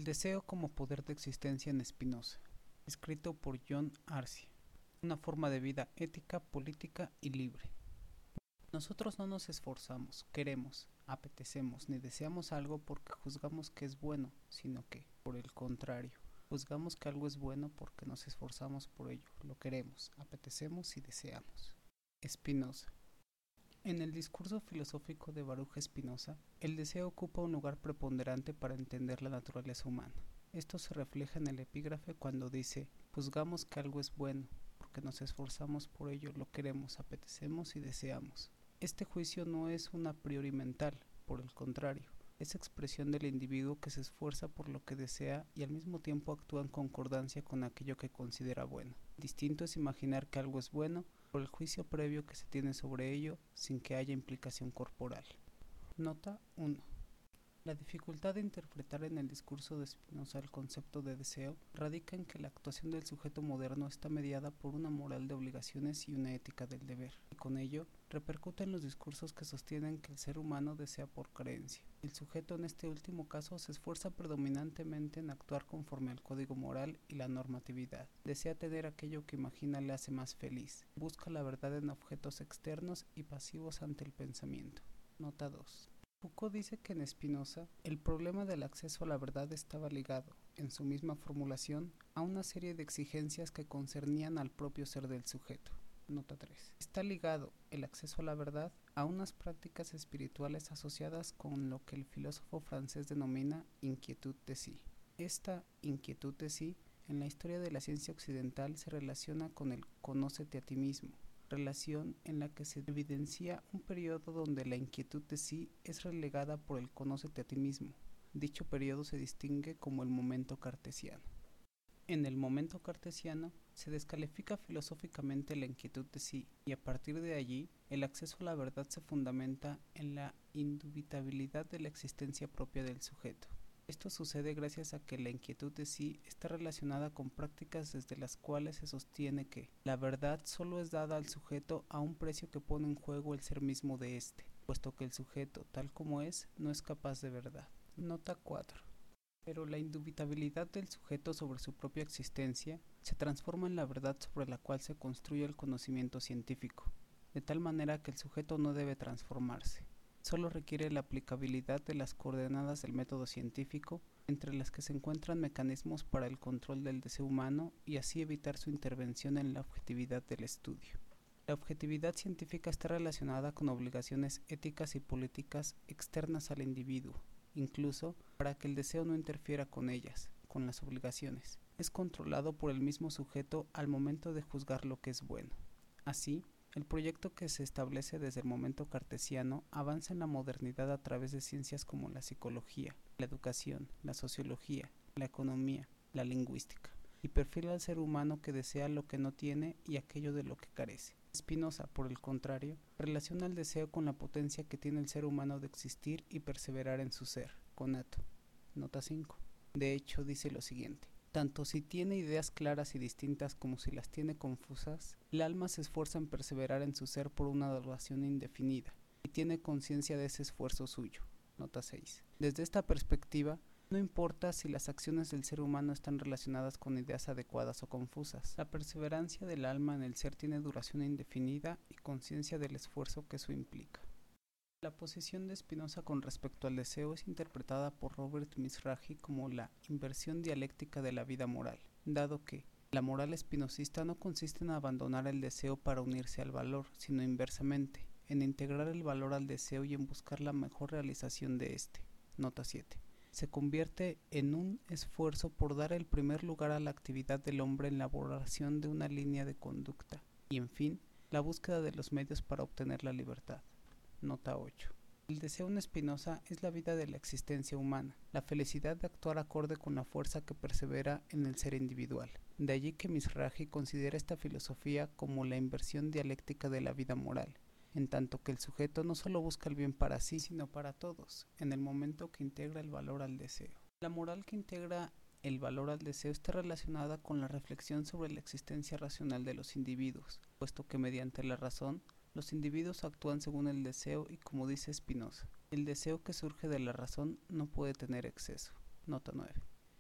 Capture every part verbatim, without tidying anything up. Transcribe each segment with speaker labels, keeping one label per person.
Speaker 1: El deseo como poder de existencia en Spinoza, escrito por John Arce. Una forma de vida ética, política y libre. Nosotros no nos esforzamos, queremos, apetecemos ni deseamos algo porque juzgamos que es bueno, sino que, por el contrario, juzgamos que algo es bueno porque nos esforzamos por ello, lo queremos, apetecemos y deseamos. Spinoza. En el discurso filosófico de Baruch Spinoza, el deseo ocupa un lugar preponderante para entender la naturaleza humana. Esto se refleja en el epígrafe cuando dice: juzgamos que algo es bueno, porque nos esforzamos por ello, lo queremos, apetecemos y deseamos. Este juicio no es un a priori mental, por el contrario, es expresión del individuo que se esfuerza por lo que desea y al mismo tiempo actúa en concordancia con aquello que considera bueno. Distinto es imaginar que algo es bueno por el juicio previo que se tiene sobre ello sin que haya implicación corporal. Nota uno. La dificultad de interpretar en el discurso de Spinoza el concepto de deseo radica en que la actuación del sujeto moderno está mediada por una moral de obligaciones y una ética del deber, y con ello repercute en los discursos que sostienen que el ser humano desea por creencia. El sujeto en este último caso se esfuerza predominantemente en actuar conforme al código moral y la normatividad. Desea tener aquello que imagina le hace más feliz. Busca la verdad en objetos externos y pasivos ante el pensamiento. Nota dos. Foucault dice que en Spinoza el problema del acceso a la verdad estaba ligado, en su misma formulación, a una serie de exigencias que concernían al propio ser del sujeto. Nota tres. Está ligado el acceso a la verdad a unas prácticas espirituales asociadas con lo que el filósofo francés denomina inquietud de sí. Esta inquietud de sí, en la historia de la ciencia occidental, se relaciona con el conócete a ti mismo, relación en la que se evidencia un periodo donde la inquietud de sí es relegada por el conócete a ti mismo. Dicho periodo se distingue como el momento cartesiano. En el momento cartesiano se descalifica filosóficamente la inquietud de sí y a partir de allí el acceso a la verdad se fundamenta en la indubitabilidad de la existencia propia del sujeto. Esto sucede gracias a que la inquietud de sí está relacionada con prácticas desde las cuales se sostiene que la verdad solo es dada al sujeto a un precio que pone en juego el ser mismo de éste, puesto que el sujeto, tal como es, no es capaz de verdad. Nota cuatro. Pero la indubitabilidad del sujeto sobre su propia existencia se transforma en la verdad sobre la cual se construye el conocimiento científico, de tal manera que el sujeto no debe transformarse. Solo requiere la aplicabilidad de las coordenadas del método científico, entre las que se encuentran mecanismos para el control del deseo humano y así evitar su intervención en la objetividad del estudio. La objetividad científica está relacionada con obligaciones éticas y políticas externas al individuo, incluso para que el deseo no interfiera con ellas, con las obligaciones. Es controlado por el mismo sujeto al momento de juzgar lo que es bueno. Así, el proyecto que se establece desde el momento cartesiano avanza en la modernidad a través de ciencias como la psicología, la educación, la sociología, la economía, la lingüística, y perfila al ser humano que desea lo que no tiene y aquello de lo que carece. Spinoza, por el contrario, relaciona el deseo con la potencia que tiene el ser humano de existir y perseverar en su ser, conato. Nota cinco. De hecho, dice lo siguiente: tanto si tiene ideas claras y distintas como si las tiene confusas, el alma se esfuerza en perseverar en su ser por una duración indefinida, y tiene conciencia de ese esfuerzo suyo. Nota seis. Desde esta perspectiva, no importa si las acciones del ser humano están relacionadas con ideas adecuadas o confusas. La perseverancia del alma en el ser tiene duración indefinida y conciencia del esfuerzo que eso implica. La posición de Spinoza con respecto al deseo es interpretada por Robert Mizrahi como la inversión dialéctica de la vida moral, dado que la moral espinosista no consiste en abandonar el deseo para unirse al valor, sino inversamente, en integrar el valor al deseo y en buscar la mejor realización de éste. Nota siete. Se convierte en un esfuerzo por dar el primer lugar a la actividad del hombre en la elaboración de una línea de conducta y, en fin, la búsqueda de los medios para obtener la libertad. Nota ocho. El deseo en Spinoza es la vida de la existencia humana, la felicidad de actuar acorde con la fuerza que persevera en el ser individual. De allí que Mizrahi considera esta filosofía como la inversión dialéctica de la vida moral, en tanto que el sujeto no solo busca el bien para sí, sino para todos, en el momento que integra el valor al deseo. La moral que integra el valor al deseo está relacionada con la reflexión sobre la existencia racional de los individuos, puesto que mediante la razón, los individuos actúan según el deseo y, como dice Spinoza, el deseo que surge de la razón no puede tener exceso. Nota nueve.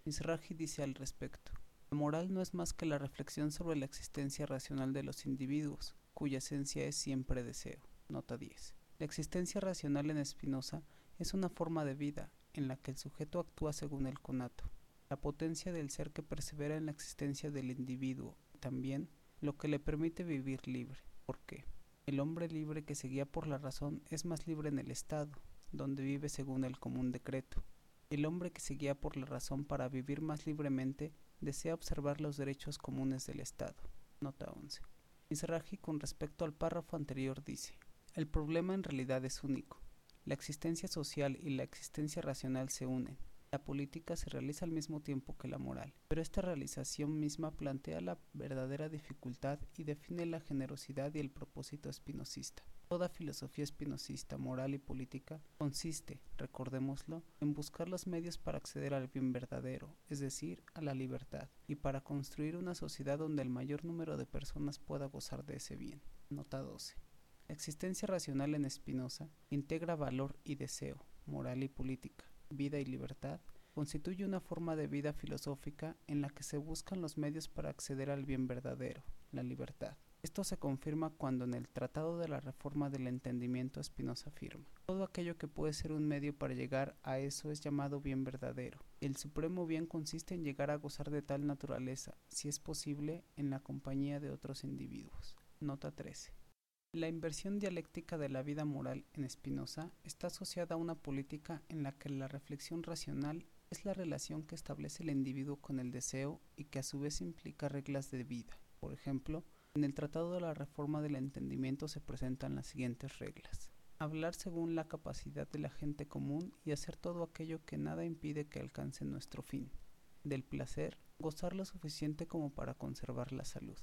Speaker 1: Mizrahi dice al respecto: la moral no es más que la reflexión sobre la existencia racional de los individuos, cuya esencia es siempre deseo. Nota diez. La existencia racional en Spinoza es una forma de vida en la que el sujeto actúa según el conato, la potencia del ser que persevera en la existencia del individuo, y también lo que le permite vivir libre. ¿Por qué? El hombre libre que se guía por la razón es más libre en el Estado, donde vive según el común decreto. El hombre que se guía por la razón para vivir más libremente desea observar los derechos comunes del Estado. Nota once. Mizrahi, con respecto al párrafo anterior, dice: el problema en realidad es único. La existencia social y la existencia racional se unen. La política se realiza al mismo tiempo que la moral, pero esta realización misma plantea la verdadera dificultad y define la generosidad y el propósito espinosista. Toda filosofía espinosista, moral y política consiste, recordémoslo, en buscar los medios para acceder al bien verdadero, es decir, a la libertad, y para construir una sociedad donde el mayor número de personas pueda gozar de ese bien. Nota doce. La existencia racional en Spinoza integra valor y deseo, moral y política, vida y libertad. Constituye una forma de vida filosófica en la que se buscan los medios para acceder al bien verdadero, la libertad. Esto se confirma cuando en el Tratado de la Reforma del Entendimiento Spinoza afirma: todo aquello que puede ser un medio para llegar a eso es llamado bien verdadero. El supremo bien consiste en llegar a gozar de tal naturaleza, si es posible, en la compañía de otros individuos. Nota trece. La inversión dialéctica de la vida moral en Spinoza está asociada a una política en la que la reflexión racional es la relación que establece el individuo con el deseo y que a su vez implica reglas de vida. Por ejemplo, en el Tratado de la Reforma del Entendimiento se presentan las siguientes reglas: hablar según la capacidad de la gente común y hacer todo aquello que nada impide que alcance nuestro fin. Del placer, gozar lo suficiente como para conservar la salud.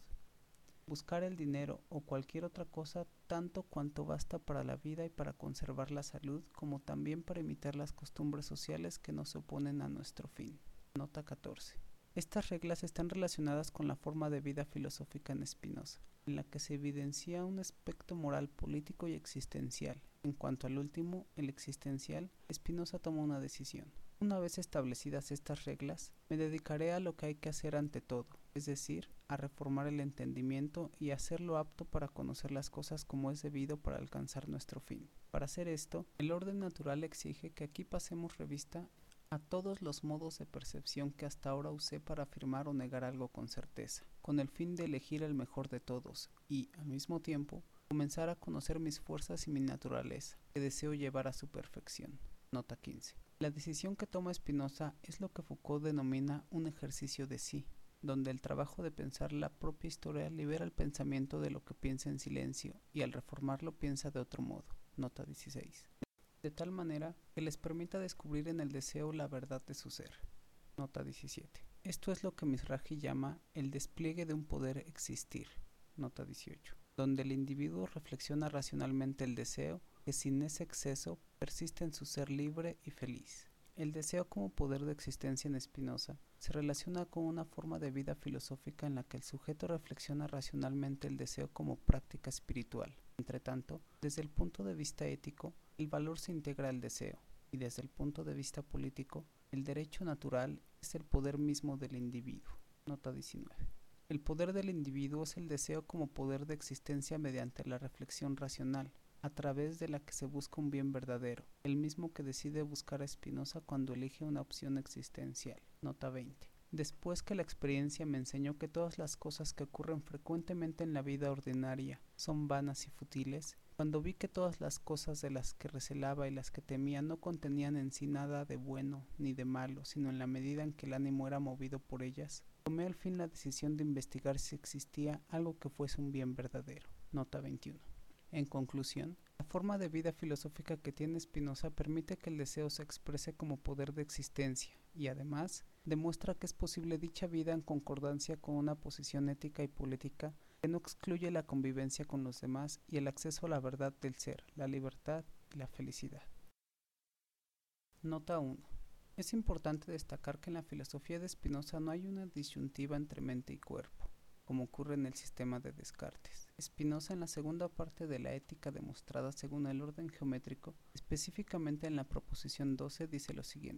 Speaker 1: Buscar el dinero o cualquier otra cosa tanto cuanto basta para la vida y para conservar la salud, como también para imitar las costumbres sociales que no se oponen a nuestro fin. Nota catorce. Estas reglas están relacionadas con la forma de vida filosófica en Spinoza, en la que se evidencia un aspecto moral, político y existencial. En cuanto al último, el existencial, Spinoza toma una decisión. Una vez establecidas estas reglas, me dedicaré a lo que hay que hacer ante todo, es decir, a reformar el entendimiento y hacerlo apto para conocer las cosas como es debido para alcanzar nuestro fin. Para hacer esto, el orden natural exige que aquí pasemos revista a todos los modos de percepción que hasta ahora usé para afirmar o negar algo con certeza, con el fin de elegir el mejor de todos y, al mismo tiempo, comenzar a conocer mis fuerzas y mi naturaleza, que deseo llevar a su perfección. Nota quince. La decisión que toma Spinoza es lo que Foucault denomina un ejercicio de sí, donde el trabajo de pensar la propia historia libera el pensamiento de lo que piensa en silencio y al reformarlo piensa de otro modo. Nota dieciséis. De tal manera que les permita descubrir en el deseo la verdad de su ser. Nota diecisiete. Esto es lo que Mizrahi llama el despliegue de un poder existir. Nota dieciocho. Donde el individuo reflexiona racionalmente el deseo, que sin ese exceso persiste en su ser libre y feliz. El deseo como poder de existencia en Spinoza se relaciona con una forma de vida filosófica en la que el sujeto reflexiona racionalmente el deseo como práctica espiritual. Entre tanto, desde el punto de vista ético, el valor se integra al deseo, y desde el punto de vista político, el derecho natural es el poder mismo del individuo. Nota diecinueve. El poder del individuo es el deseo como poder de existencia mediante la reflexión racional, a través de la que se busca un bien verdadero, el mismo que decide buscar a Spinoza cuando elige una opción existencial. Nota veinte. Después que la experiencia me enseñó que todas las cosas que ocurren frecuentemente en la vida ordinaria son vanas y fútiles, cuando vi que todas las cosas de las que recelaba y las que temía no contenían en sí nada de bueno ni de malo, sino en la medida en que el ánimo era movido por ellas, tomé al fin la decisión de investigar si existía algo que fuese un bien verdadero. Nota veintiuno. En conclusión, la forma de vida filosófica que tiene Spinoza permite que el deseo se exprese como poder de existencia y además demuestra que es posible dicha vida en concordancia con una posición ética y política que no excluye la convivencia con los demás y el acceso a la verdad del ser, la libertad y la felicidad. Nota uno. Es importante destacar que en la filosofía de Spinoza no hay una disyuntiva entre mente y cuerpo, como ocurre en el sistema de Descartes. Spinoza, en la segunda parte de la ética demostrada según el orden geométrico, específicamente en la proposición doce, dice lo siguiente: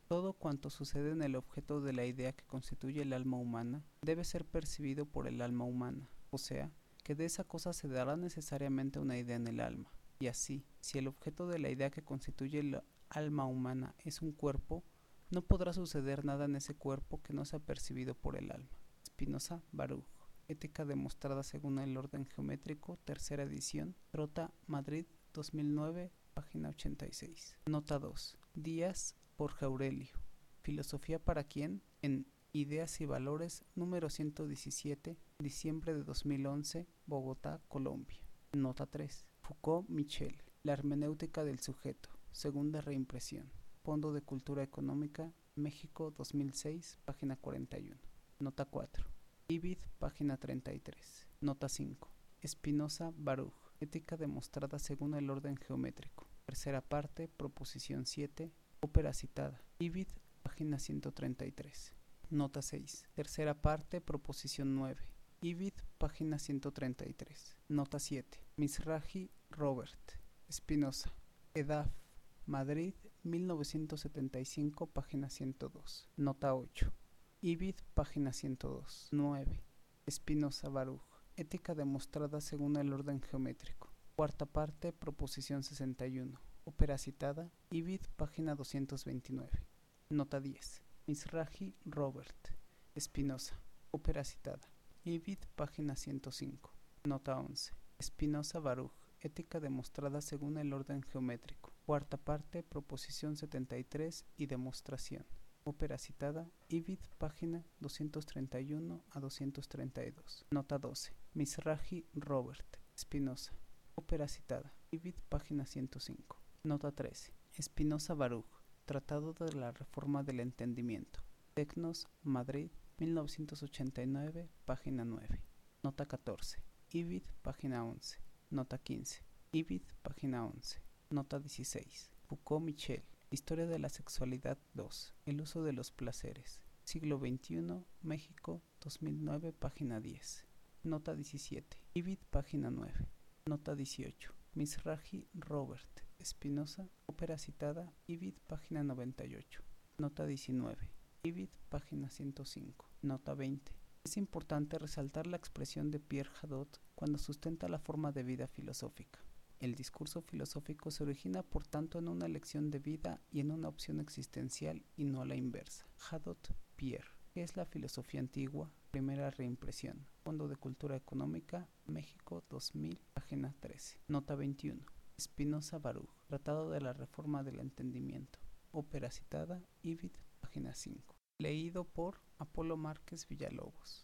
Speaker 1: Todo cuanto sucede en el objeto de la idea que constituye el alma humana debe ser percibido por el alma humana, o sea, que de esa cosa se dará necesariamente una idea en el alma. Y así, si el objeto de la idea que constituye el alma humana es un cuerpo, no podrá suceder nada en ese cuerpo que no sea percibido por el alma. Spinoza, Baruch. Ética demostrada según el orden geométrico, tercera edición, Trota, Madrid, dos mil nueve, página ochenta y seis. Nota dos. Díaz, Jorge Aurelio. Filosofía para quién, en Ideas y Valores, número ciento diecisiete, diciembre de dos mil once, Bogotá, Colombia. Nota tres. Foucault, Michel. La hermenéutica del sujeto, segunda reimpresión. Fondo de Cultura Económica, México, dos mil seis, página cuarenta y uno. Nota cuatro. Ibid, página treinta y tres. Nota cinco. Spinoza, Baruch. Ética demostrada según el orden geométrico. Tercera parte, proposición siete. Ópera citada. Ibid, página ciento treinta y tres. Nota seis. Tercera parte, proposición nueve. Ibid, página ciento treinta y tres. Nota siete. Mizrahi, Robert. Spinoza. Edaf, Madrid, mil novecientos setenta y cinco, página ciento dos. Nota ocho. Ibid, página ciento dos. nueve. Spinoza, Baruch. Ética demostrada según el orden geométrico. Cuarta parte, proposición sesenta y uno. Ópera citada. Ibid, página doscientos veintinueve. Nota diez. Mizrahi, Robert. Spinoza. Ópera citada. Ibid, página ciento cinco. Nota once. Spinoza, Baruch. Ética demostrada según el orden geométrico. Cuarta parte, proposición setenta y tres y demostración. Ópera citada. Ibid, página doscientos treinta y uno a doscientos treinta y dos. Nota doce. Mizrahi, Robert. Spinoza. Ópera citada. Ibid, página ciento cinco. Nota trece. Spinoza, Baruch. Tratado de la Reforma del Entendimiento. Tecnos, Madrid, mil novecientos ochenta y nueve, página nueve. Nota catorce. Ibid, página once. Nota quince. Ibid, página once. Nota dieciséis. Foucault, Michel. Historia de la Sexualidad dos. El uso de los placeres. Siglo veintiuno, México, dos mil nueve, página diez. Nota diecisiete. Ibid, página nueve. Nota dieciocho. Mizrahi, Robert. Spinoza. Ópera citada. Ibid, página noventa y ocho. Nota diecinueve. Ibid, página ciento cinco. Nota veinte. Es importante resaltar la expresión de Pierre Hadot cuando sustenta la forma de vida filosófica. El discurso filosófico se origina por tanto en una elección de vida y en una opción existencial y no a la inversa. Hadot, Pierre. ¿Qué es la filosofía antigua? Primera reimpresión. Fondo de Cultura Económica, México, dos mil, página trece. Nota veintiuno. Spinoza, Baruch. Tratado de la Reforma del Entendimiento. Ópera citada. Ibid, página cinco. Leído por Apolo Márquez Villalobos.